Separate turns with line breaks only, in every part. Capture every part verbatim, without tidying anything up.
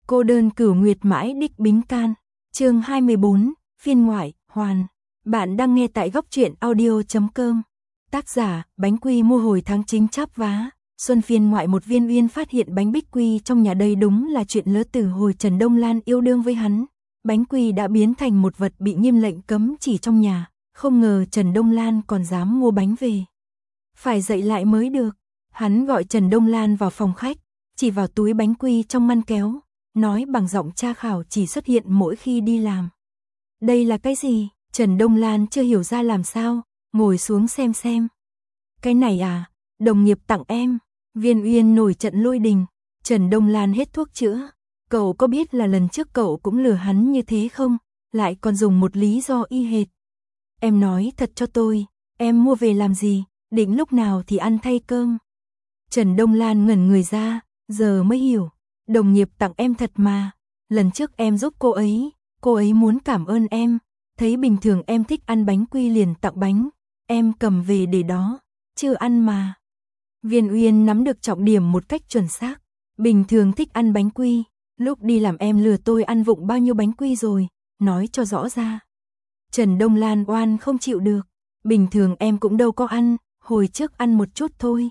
Cô đơn cửu nguyệt mãi đích bính can. Chương hai mươi bốn, phiên ngoại, hoàn. Bạn đang nghe tại góc truyện audio chấm com. Tác giả, bánh quy mua hồi tháng chính chắp vá. Xuân phiên ngoại một Viên Uyên phát hiện bánh bích quy trong nhà đây đúng là chuyện lỡ từ hồi Trần Đông Lan yêu đương với hắn. Bánh quy đã biến thành một vật bị nghiêm lệnh cấm chỉ trong nhà. Không ngờ Trần Đông Lan còn dám mua bánh về. Phải dậy lại mới được. Hắn gọi Trần Đông Lan vào phòng khách, chỉ vào túi bánh quy trong ngăn kéo, nói bằng giọng tra khảo chỉ xuất hiện mỗi khi đi làm. Đây là cái gì? Trần Đông Lan chưa hiểu ra làm sao, ngồi xuống xem xem. Cái này à, đồng nghiệp tặng em. Viên Uyên nổi trận lôi đình. Trần Đông Lan hết thuốc chữa. Cậu có biết là lần trước cậu cũng lừa hắn như thế không? Lại còn dùng một lý do y hệt. Em nói thật cho tôi, em mua về làm gì, định lúc nào thì ăn thay cơm. Trần Đông Lan ngẩn người ra, giờ mới hiểu. Đồng nghiệp tặng em thật mà. Lần trước em giúp cô ấy, cô ấy muốn cảm ơn em. Thấy bình thường em thích ăn bánh quy liền tặng bánh. Em cầm về để đó, chưa ăn mà. Viên Uyên nắm được trọng điểm một cách chuẩn xác. Bình thường thích ăn bánh quy. Lúc đi làm em lừa tôi ăn vụng bao nhiêu bánh quy rồi. Nói cho rõ ra. Trần Đông Lan oan không chịu được. Bình thường em cũng đâu có ăn. Hồi trước ăn một chút thôi.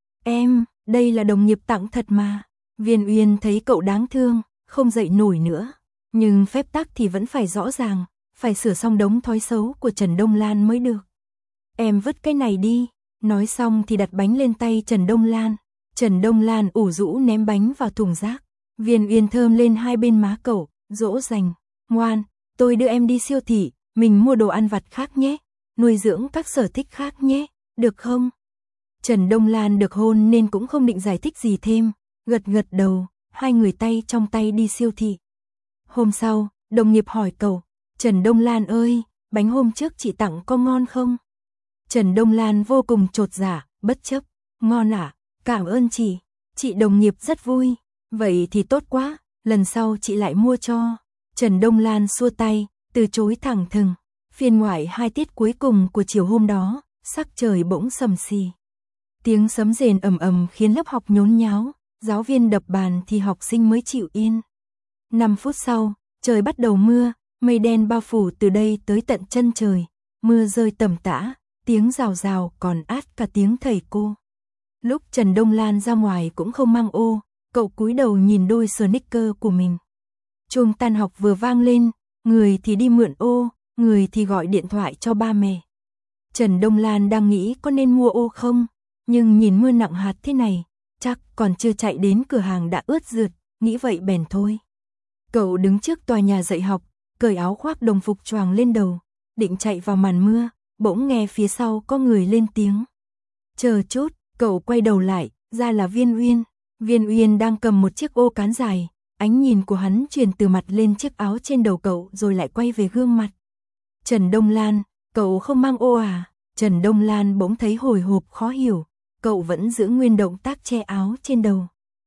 Em, đây là đồng nghiệp tặng thật mà. Viên Uyên thấy cậu đáng thương, không dậy nổi nữa. Nhưng phép tắc thì vẫn phải rõ ràng, phải sửa xong đống thói xấu của Trần Đông Lan mới được. Em vứt cái này đi. Nói xong thì đặt bánh lên tay Trần Đông Lan. Trần Đông Lan ủ rũ ném bánh vào thùng rác. Viên Uyên thơm lên hai bên má cậu, dỗ dành. Ngoan, tôi đưa em đi siêu thị, mình mua đồ ăn vặt khác nhé. Nuôi dưỡng các sở thích khác nhé, được không? Trần Đông Lan được hôn nên cũng không định giải thích gì thêm, gật gật đầu, hai người tay trong tay đi siêu thị. Hôm sau, đồng nghiệp hỏi cậu, Trần Đông Lan ơi, bánh hôm trước chị tặng có ngon không? Trần Đông Lan vô cùng chột dạ, bất chấp, ngon ạ, à? Cảm ơn chị, chị đồng nghiệp rất vui, vậy thì tốt quá, lần sau chị lại mua cho. Trần Đông Lan xua tay, từ chối thẳng thừng. Phiên ngoại hai tiết cuối cùng của chiều hôm đó, sắc trời bỗng sầm xì. Tiếng sấm rền ầm ầm khiến lớp học nhốn nháo, giáo viên đập bàn thì học sinh mới chịu yên. Năm phút sau, trời bắt đầu mưa, mây đen bao phủ từ đây tới tận chân trời, mưa rơi tầm tã, tiếng rào rào còn át cả tiếng thầy cô. Lúc Trần Đông Lan ra ngoài cũng không mang ô, cậu cúi đầu nhìn đôi sneaker của mình. Chuông tan học vừa vang lên, người thì đi mượn ô, người thì gọi điện thoại cho ba mẹ. Trần Đông Lan đang nghĩ có nên mua ô không, nhưng nhìn mưa nặng hạt thế này, chắc còn chưa chạy đến cửa hàng đã ướt rượt, nghĩ vậy bèn thôi. Cậu đứng trước tòa nhà dạy học, cởi áo khoác đồng phục choàng lên đầu, định chạy vào màn mưa, bỗng nghe phía sau có người lên tiếng. Chờ chút, cậu quay đầu lại, ra là Viên Uyên. Viên Uyên đang cầm một chiếc ô cán dài, ánh nhìn của hắn truyền từ mặt lên chiếc áo trên đầu cậu rồi lại quay về gương mặt. Trần Đông Lan, cậu không mang ô à? Trần Đông Lan bỗng thấy hồi hộp khó hiểu, cậu vẫn giữ nguyên động tác che áo trên đầu.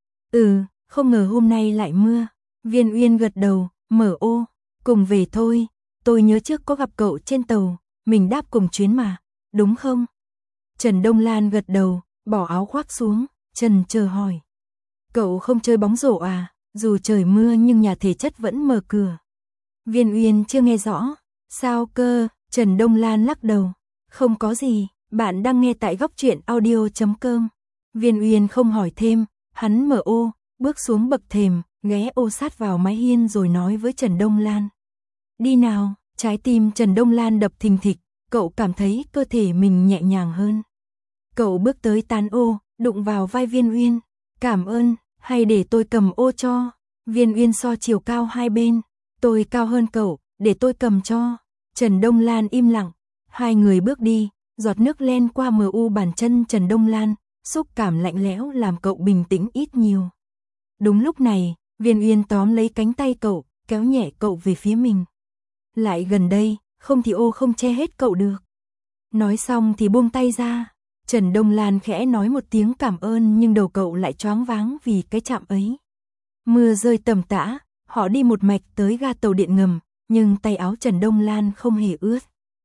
Ừ, không ngờ hôm nay lại mưa. Viên Uyên gật đầu, mở ô, cùng về thôi, tôi nhớ trước có gặp cậu trên tàu, mình đáp cùng chuyến mà, đúng không? Trần Đông Lan gật đầu, bỏ áo khoác xuống, Trần chờ hỏi. Cậu không chơi bóng rổ à? Dù trời mưa nhưng nhà thể chất vẫn mở cửa. Viên Uyên chưa nghe rõ. Sao cơ? Trần Đông Lan lắc đầu. Không có gì, bạn đang nghe tại góc truyện audio chấm com. Viên Uyên không hỏi thêm, hắn mở ô, bước xuống bậc thềm, ghé ô sát vào mái hiên rồi nói với Trần Đông Lan. Đi nào, trái tim Trần Đông Lan đập thình thịch, cậu cảm thấy cơ thể mình nhẹ nhàng hơn. Cậu bước tới tán ô, đụng vào vai Viên Uyên. Cảm ơn, hay để tôi cầm ô cho. Viên Uyên so chiều cao hai bên, tôi cao hơn cậu, để tôi cầm cho. Trần Đông Lan im lặng, hai người bước đi, giọt nước len qua mờ u bàn chân Trần Đông Lan, xúc cảm lạnh lẽo làm cậu bình tĩnh ít nhiều. Đúng lúc này, Viên Uyên tóm lấy cánh tay cậu, kéo nhẹ cậu về phía mình. Lại gần đây, không thì ô không che hết cậu được. Nói xong thì buông tay ra. Trần Đông Lan khẽ nói một tiếng cảm ơn nhưng đầu cậu lại choáng váng vì cái chạm ấy. Mưa rơi tầm tã, họ đi một mạch tới ga tàu điện ngầm, nhưng tay áo Trần Đông Lan không hề ướt.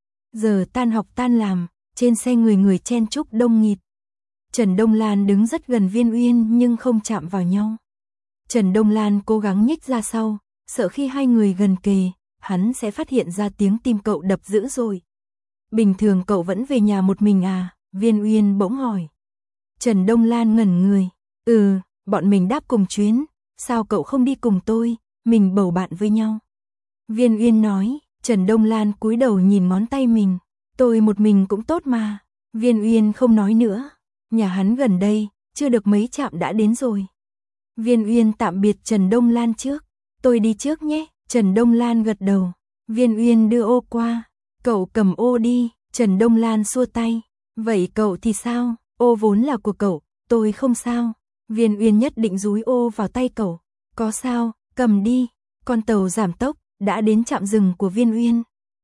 Giờ tan học tan làm, trên xe người người chen chúc đông nghịt. Trần Đông Lan đứng rất gần Viên Uyên nhưng không chạm vào nhau. Trần Đông Lan cố gắng nhích ra sau, sợ khi hai người gần kề, hắn sẽ phát hiện ra tiếng tim cậu đập dữ rồi. Bình thường cậu vẫn về nhà một mình à? Viên Uyên bỗng hỏi. Trần Đông Lan ngẩn người. Ừ, bọn mình đáp cùng chuyến, sao cậu không đi cùng tôi, mình bầu bạn với nhau. Viên Uyên nói. Trần Đông Lan cúi đầu nhìn ngón tay mình. Tôi một mình cũng tốt mà. Viên Uyên không nói nữa. Nhà hắn gần đây, chưa được mấy trạm đã đến rồi. Viên Uyên tạm biệt Trần Đông Lan trước. Tôi đi trước nhé. Trần Đông Lan gật đầu. Viên Uyên đưa ô qua. Cậu cầm ô đi. Trần Đông Lan xua tay. Vậy cậu thì sao? Ô vốn là của cậu, tôi không sao. Viên Uyên nhất định dúi ô vào tay cậu. Có sao, cầm đi. Con tàu giảm tốc, đã đến trạm dừng của Viên Uyên.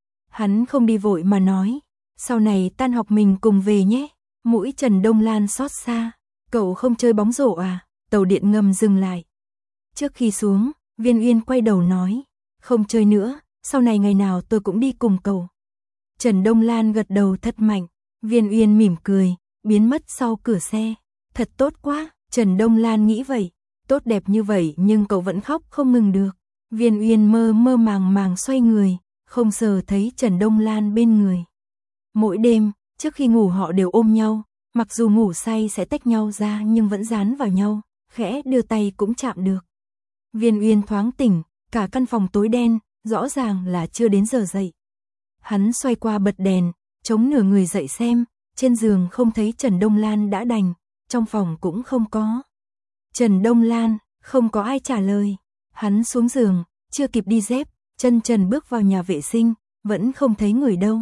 Hắn không đi vội mà nói. Sau này tan học mình cùng về nhé. Mũi Trần Đông Lan xót xa. Cậu không chơi bóng rổ à? Tàu điện ngầm dừng lại. Trước khi xuống, Viên Uyên quay đầu nói. Không chơi nữa, sau này ngày nào tôi cũng đi cùng cậu. Trần Đông Lan gật đầu thật mạnh. Viên Uyên mỉm cười, biến mất sau cửa xe. Thật tốt quá, Trần Đông Lan nghĩ vậy. Tốt đẹp như vậy nhưng cậu vẫn khóc không ngừng được. Viên Uyên mơ mơ màng màng xoay người, không sờ thấy Trần Đông Lan bên người. Mỗi đêm, trước khi ngủ họ đều ôm nhau, mặc dù ngủ say sẽ tách nhau ra nhưng vẫn dán vào nhau, khẽ đưa tay cũng chạm được. Viên Uyên thoáng tỉnh, cả căn phòng tối đen, rõ ràng là chưa đến giờ dậy. Hắn xoay qua bật đèn, chống nửa người dậy xem, trên giường không thấy Trần Đông Lan đã đành, trong phòng cũng không có. Trần Đông Lan, không có ai trả lời. Hắn xuống giường, chưa kịp đi dép, chân trần bước vào nhà vệ sinh, vẫn không thấy người đâu.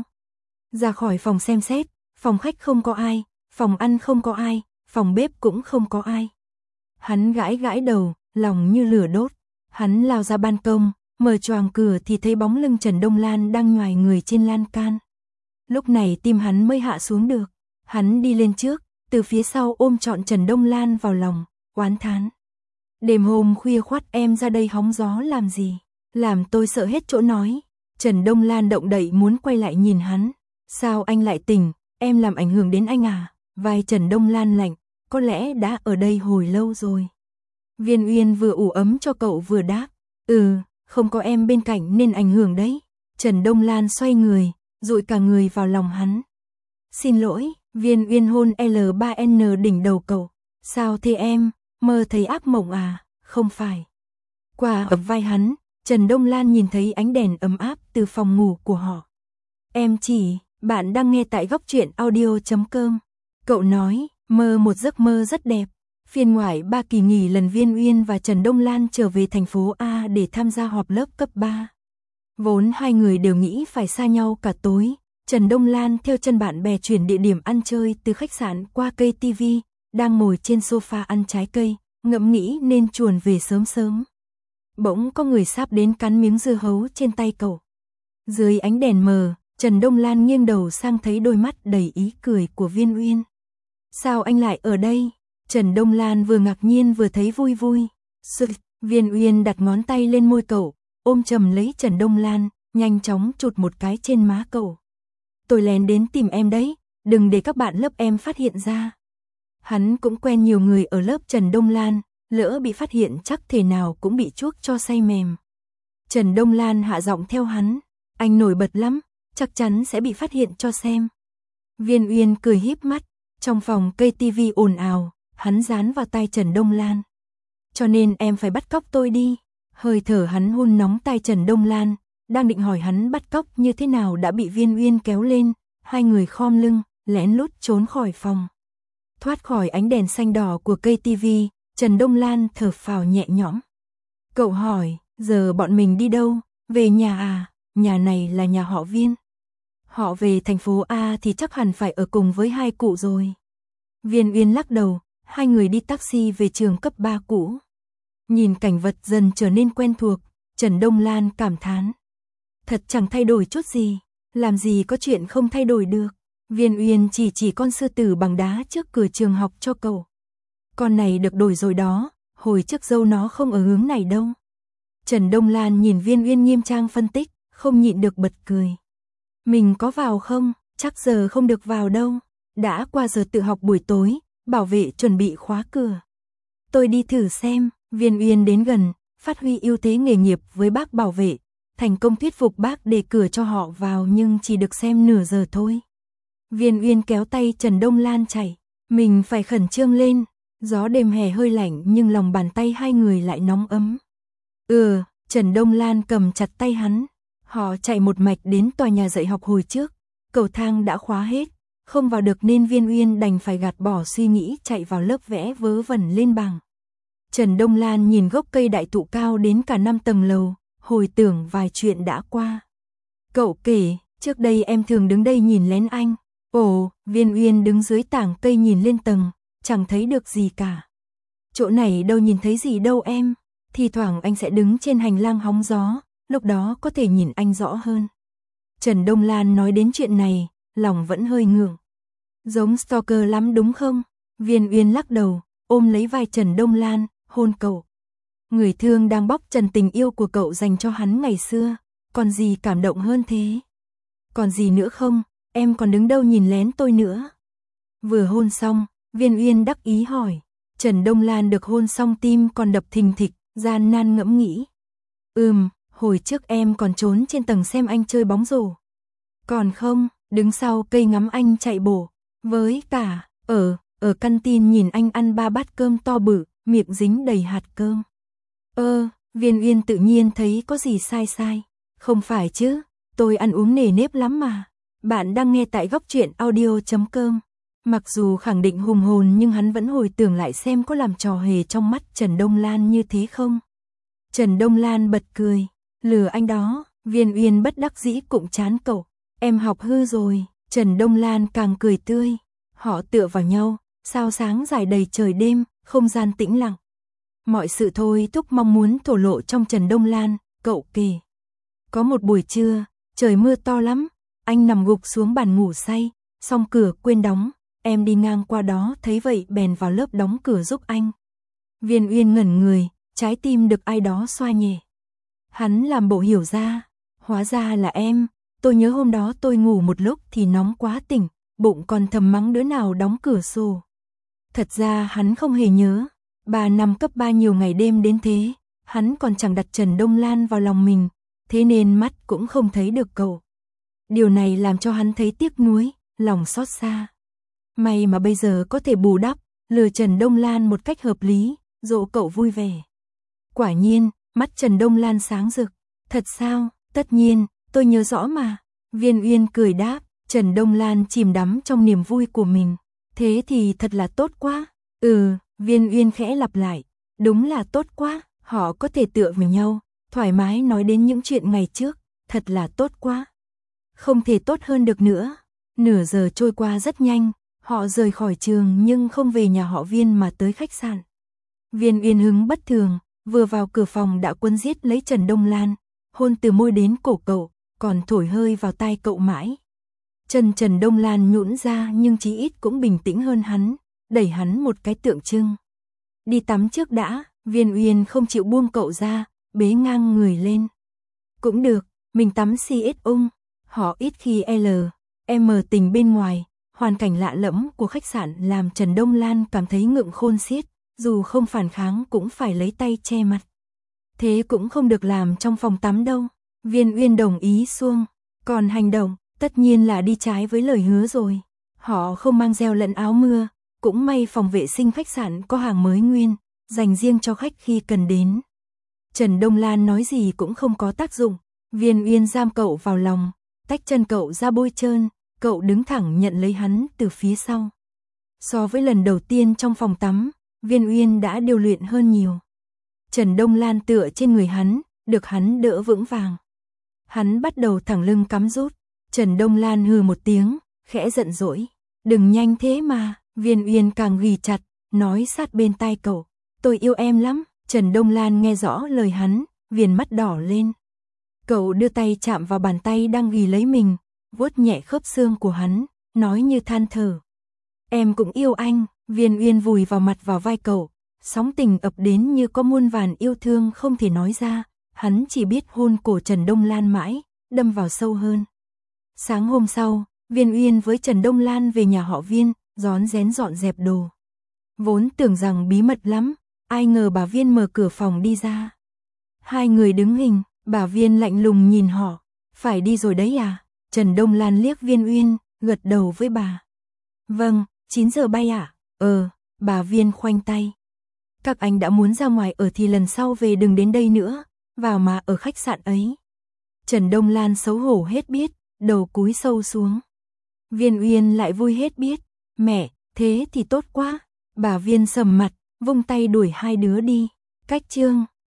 Ra khỏi phòng xem xét, phòng khách không có ai, phòng ăn không có ai, phòng bếp cũng không có ai. Hắn gãi gãi đầu, lòng như lửa đốt. Hắn lao ra ban công, mở choàng cửa thì thấy bóng lưng Trần Đông Lan đang nhoài người trên lan can. Lúc này tim hắn mới hạ xuống được. Hắn đi lên trước, từ phía sau ôm trọn Trần Đông Lan vào lòng, oán thán. Đêm hôm khuya khoắt em ra đây hóng gió làm gì? Làm tôi sợ hết chỗ nói. Trần Đông Lan động đậy muốn quay lại nhìn hắn. Sao anh lại tỉnh, em làm ảnh hưởng đến anh à? Vai Trần Đông Lan lạnh, có lẽ đã ở đây hồi lâu rồi. Viên Uyên vừa ủ ấm cho cậu vừa đáp. Ừ, không có em bên cạnh nên ảnh hưởng đấy. Trần Đông Lan xoay người, dụi cả người vào lòng hắn. Xin lỗi, Viên Uyên hôn L ba N đỉnh đầu cậu. Sao thế em, mơ thấy ác mộng à? Không phải. Qua ập vai hắn, Trần Đông Lan nhìn thấy ánh đèn ấm áp từ phòng ngủ của họ. Em chỉ, bạn đang nghe tại góc truyện audio chấm com. Cậu nói, mơ một giấc mơ rất đẹp. Phiên ngoại ba kỳ nghỉ lần Viên Uyên và Trần Đông Lan trở về thành phố A để tham gia họp lớp cấp ba. Vốn hai người đều nghĩ phải xa nhau cả tối. Trần Đông Lan theo chân bạn bè chuyển địa điểm ăn chơi từ khách sạn qua cây tivi, đang ngồi trên sofa ăn trái cây, ngẫm nghĩ nên chuồn về sớm sớm. Bỗng có người sáp đến cắn miếng dưa hấu trên tay cậu. Dưới ánh đèn mờ, Trần Đông Lan nghiêng đầu sang thấy đôi mắt đầy ý cười của Viên Uyên. Sao anh lại ở đây? Trần Đông Lan vừa ngạc nhiên vừa thấy vui vui. Sự, Viên Uyên đặt ngón tay lên môi cậu, ôm chầm lấy Trần Đông Lan, nhanh chóng chụt một cái trên má cậu. Tôi lén đến tìm em đấy, đừng để các bạn lớp em phát hiện ra. Hắn cũng quen nhiều người ở lớp Trần Đông Lan, lỡ bị phát hiện chắc thể nào cũng bị chuốc cho say mềm. Trần Đông Lan hạ giọng theo hắn, anh nổi bật lắm, chắc chắn sẽ bị phát hiện cho xem. Viên Uyên cười híp mắt, trong phòng cây tivi ồn ào, hắn dán vào tai Trần Đông Lan. Cho nên em phải bắt cóc tôi đi. Hơi thở hắn hôn nóng tai Trần Đông Lan, đang định hỏi hắn bắt cóc như thế nào đã bị Viên Uyên kéo lên, hai người khom lưng, lén lút trốn khỏi phòng. Thoát khỏi ánh đèn xanh đỏ của cây tivi, Trần Đông Lan thở phào nhẹ nhõm. Cậu hỏi, giờ bọn mình đi đâu? Về nhà à? Nhà này là nhà họ Viên. Họ về thành phố A thì chắc hẳn phải ở cùng với hai cụ rồi. Viên Uyên lắc đầu, hai người đi taxi về trường cấp ba cũ. Nhìn cảnh vật dần trở nên quen thuộc, Trần Đông Lan cảm thán. Thật chẳng thay đổi chút gì, làm gì có chuyện không thay đổi được. Viên Uyên chỉ chỉ con sư tử bằng đá trước cửa trường học cho cậu. Con này được đổi rồi đó, hồi trước dâu nó không ở hướng này đâu. Trần Đông Lan nhìn Viên Uyên nghiêm trang phân tích, không nhịn được bật cười. Mình có vào không? Chắc giờ không được vào đâu. Đã qua giờ tự học buổi tối, bảo vệ chuẩn bị khóa cửa. Tôi đi thử xem, Viên Uyên đến gần, phát huy ưu thế nghề nghiệp với bác bảo vệ, thành công thuyết phục bác để cửa cho họ vào nhưng chỉ được xem nửa giờ thôi. Viên Uyên kéo tay Trần Đông Lan chạy, mình phải khẩn trương lên, gió đêm hè hơi lạnh nhưng lòng bàn tay hai người lại nóng ấm. Ừ, Trần Đông Lan cầm chặt tay hắn, họ chạy một mạch đến tòa nhà dạy học hồi trước, cầu thang đã khóa hết, không vào được nên Viên Uyên đành phải gạt bỏ suy nghĩ chạy vào lớp vẽ vớ vẩn lên bảng. Trần Đông Lan nhìn gốc cây đại thụ cao đến cả năm tầng lầu, hồi tưởng vài chuyện đã qua. Cậu kể, trước đây em thường đứng đây nhìn lén anh. Ồ, Viên Uyên đứng dưới tảng cây nhìn lên tầng, chẳng thấy được gì cả. Chỗ này đâu nhìn thấy gì đâu em, thì thoảng anh sẽ đứng trên hành lang hóng gió, lúc đó có thể nhìn anh rõ hơn. Trần Đông Lan nói đến chuyện này, lòng vẫn hơi ngượng. Giống stalker lắm đúng không? Viên Uyên lắc đầu, ôm lấy vai Trần Đông Lan, hôn cậu. Người thương đang bóc trần tình yêu của cậu dành cho hắn ngày xưa, còn gì cảm động hơn thế? Còn gì nữa không? Em còn đứng đâu nhìn lén tôi nữa? Vừa hôn xong, Viên Uyên đắc ý hỏi. Trần Đông Lan được hôn xong tim còn đập thình thịch, gian nan ngẫm nghĩ. Ừm, hồi trước em còn trốn trên tầng xem anh chơi bóng rổ. Còn không, đứng sau cây ngắm anh chạy bộ. Với cả, ở, ở căn tin nhìn anh ăn ba bát cơm to bự, miệng dính đầy hạt cơm. Ơ, Viên Uyên tự nhiên thấy có gì sai sai. Không phải chứ, tôi ăn uống nề nếp lắm mà. Bạn đang nghe tại góc truyện audio chấm com. Mặc dù khẳng định hùng hồn nhưng hắn vẫn hồi tưởng lại xem có làm trò hề trong mắt Trần Đông Lan như thế không. Trần Đông Lan bật cười, lừa anh đó. Viên Uyên bất đắc dĩ cụm chán cậu. Em học hư rồi. Trần Đông Lan càng cười tươi. Họ tựa vào nhau, sao sáng dài đầy trời đêm, không gian tĩnh lặng. Mọi sự thôi thúc mong muốn thổ lộ trong Trần Đông Lan, cậu kể. Có một buổi trưa, trời mưa to lắm, anh nằm gục xuống bàn ngủ say, xong cửa quên đóng, em đi ngang qua đó thấy vậy bèn vào lớp đóng cửa giúp anh. Viên Uyên ngẩn người, trái tim được ai đó xoa nhẹ. Hắn làm bộ hiểu ra, hóa ra là em, tôi nhớ hôm đó tôi ngủ một lúc thì nóng quá tỉnh, bụng còn thầm mắng đứa nào đóng cửa sổ. Thật ra hắn không hề nhớ, ba năm cấp ba nhiều ngày đêm đến thế, hắn còn chẳng đặt Trần Đông Lan vào lòng mình, thế nên mắt cũng không thấy được cậu. Điều này làm cho hắn thấy tiếc nuối, lòng xót xa. May mà bây giờ có thể bù đắp, lừa Trần Đông Lan một cách hợp lý, dỗ cậu vui vẻ. Quả nhiên, mắt Trần Đông Lan sáng rực. Thật sao? Tất nhiên, tôi nhớ rõ mà. Viên Uyên cười đáp, Trần Đông Lan chìm đắm trong niềm vui của mình. Thế thì thật là tốt quá. Ừ, Viên Uyên khẽ lặp lại. Đúng là tốt quá, họ có thể tựa vào nhau, thoải mái nói đến những chuyện ngày trước, thật là tốt quá. Không thể tốt hơn được nữa. Nửa giờ trôi qua rất nhanh, họ rời khỏi trường nhưng không về nhà họ Viên mà tới khách sạn. Viên Uyên hứng bất thường, vừa vào cửa phòng đã quấn giết lấy Trần Đông Lan, hôn từ môi đến cổ cậu, còn thổi hơi vào tai cậu mãi. Chân Trần Đông Lan nhũn ra nhưng chí ít cũng bình tĩnh hơn hắn, đẩy hắn một cái tượng trưng. Đi tắm trước đã. Viên Uyên không chịu buông cậu ra, bế ngang người lên. Cũng được, mình tắm si ít ung. Họ ít khi L, M tình bên ngoài, hoàn cảnh lạ lẫm của khách sạn làm Trần Đông Lan cảm thấy ngượng khôn xiết, dù không phản kháng cũng phải lấy tay che mặt. Thế cũng không được làm trong phòng tắm đâu. Viên Uyên đồng ý xuông, còn hành động, tất nhiên là đi trái với lời hứa rồi. Họ không mang gel lẫn áo mưa, cũng may phòng vệ sinh khách sạn có hàng mới nguyên, dành riêng cho khách khi cần đến. Trần Đông Lan nói gì cũng không có tác dụng, Viên Uyên giam cậu vào lòng, tách chân cậu ra bôi trơn, cậu đứng thẳng nhận lấy hắn từ phía sau. So với lần đầu tiên trong phòng tắm, Viên Uyên đã điều luyện hơn nhiều. Trần Đông Lan tựa trên người hắn, được hắn đỡ vững vàng. Hắn bắt đầu thẳng lưng cắm rút, Trần Đông Lan hừ một tiếng, khẽ giận dỗi. Đừng nhanh thế mà. Viên Uyên càng ghì chặt, nói sát bên tai cậu. Tôi yêu em lắm. Trần Đông Lan nghe rõ lời hắn, viền mắt đỏ lên. Cậu đưa tay chạm vào bàn tay đang ghì lấy mình, vuốt nhẹ khớp xương của hắn, nói như than thở. Em cũng yêu anh. Viên Uyên vùi vào mặt vào vai cậu, sóng tình ập đến như có muôn vàn yêu thương không thể nói ra. Hắn chỉ biết hôn cổ Trần Đông Lan mãi, đâm vào sâu hơn. Sáng hôm sau, Viên Uyên với Trần Đông Lan về nhà họ Viên, rón rén dọn dẹp đồ. Vốn tưởng rằng bí mật lắm, ai ngờ bà Viên mở cửa phòng đi ra. Hai người đứng hình, bà Viên lạnh lùng nhìn họ. Phải đi rồi đấy à? Trần Đông Lan liếc Viên Uyên, gật đầu với bà. Vâng, chín giờ bay ạ. À? Ờ, bà Viên khoanh tay. Các anh đã muốn ra ngoài ở thì lần sau về đừng đến đây nữa, vào mà ở khách sạn ấy. Trần Đông Lan xấu hổ hết biết, đầu cúi sâu xuống. Viên Uyên lại vui hết biết. Mẹ, thế thì tốt quá. Bà Viên sầm mặt, vung tay đuổi hai đứa đi. Cách chương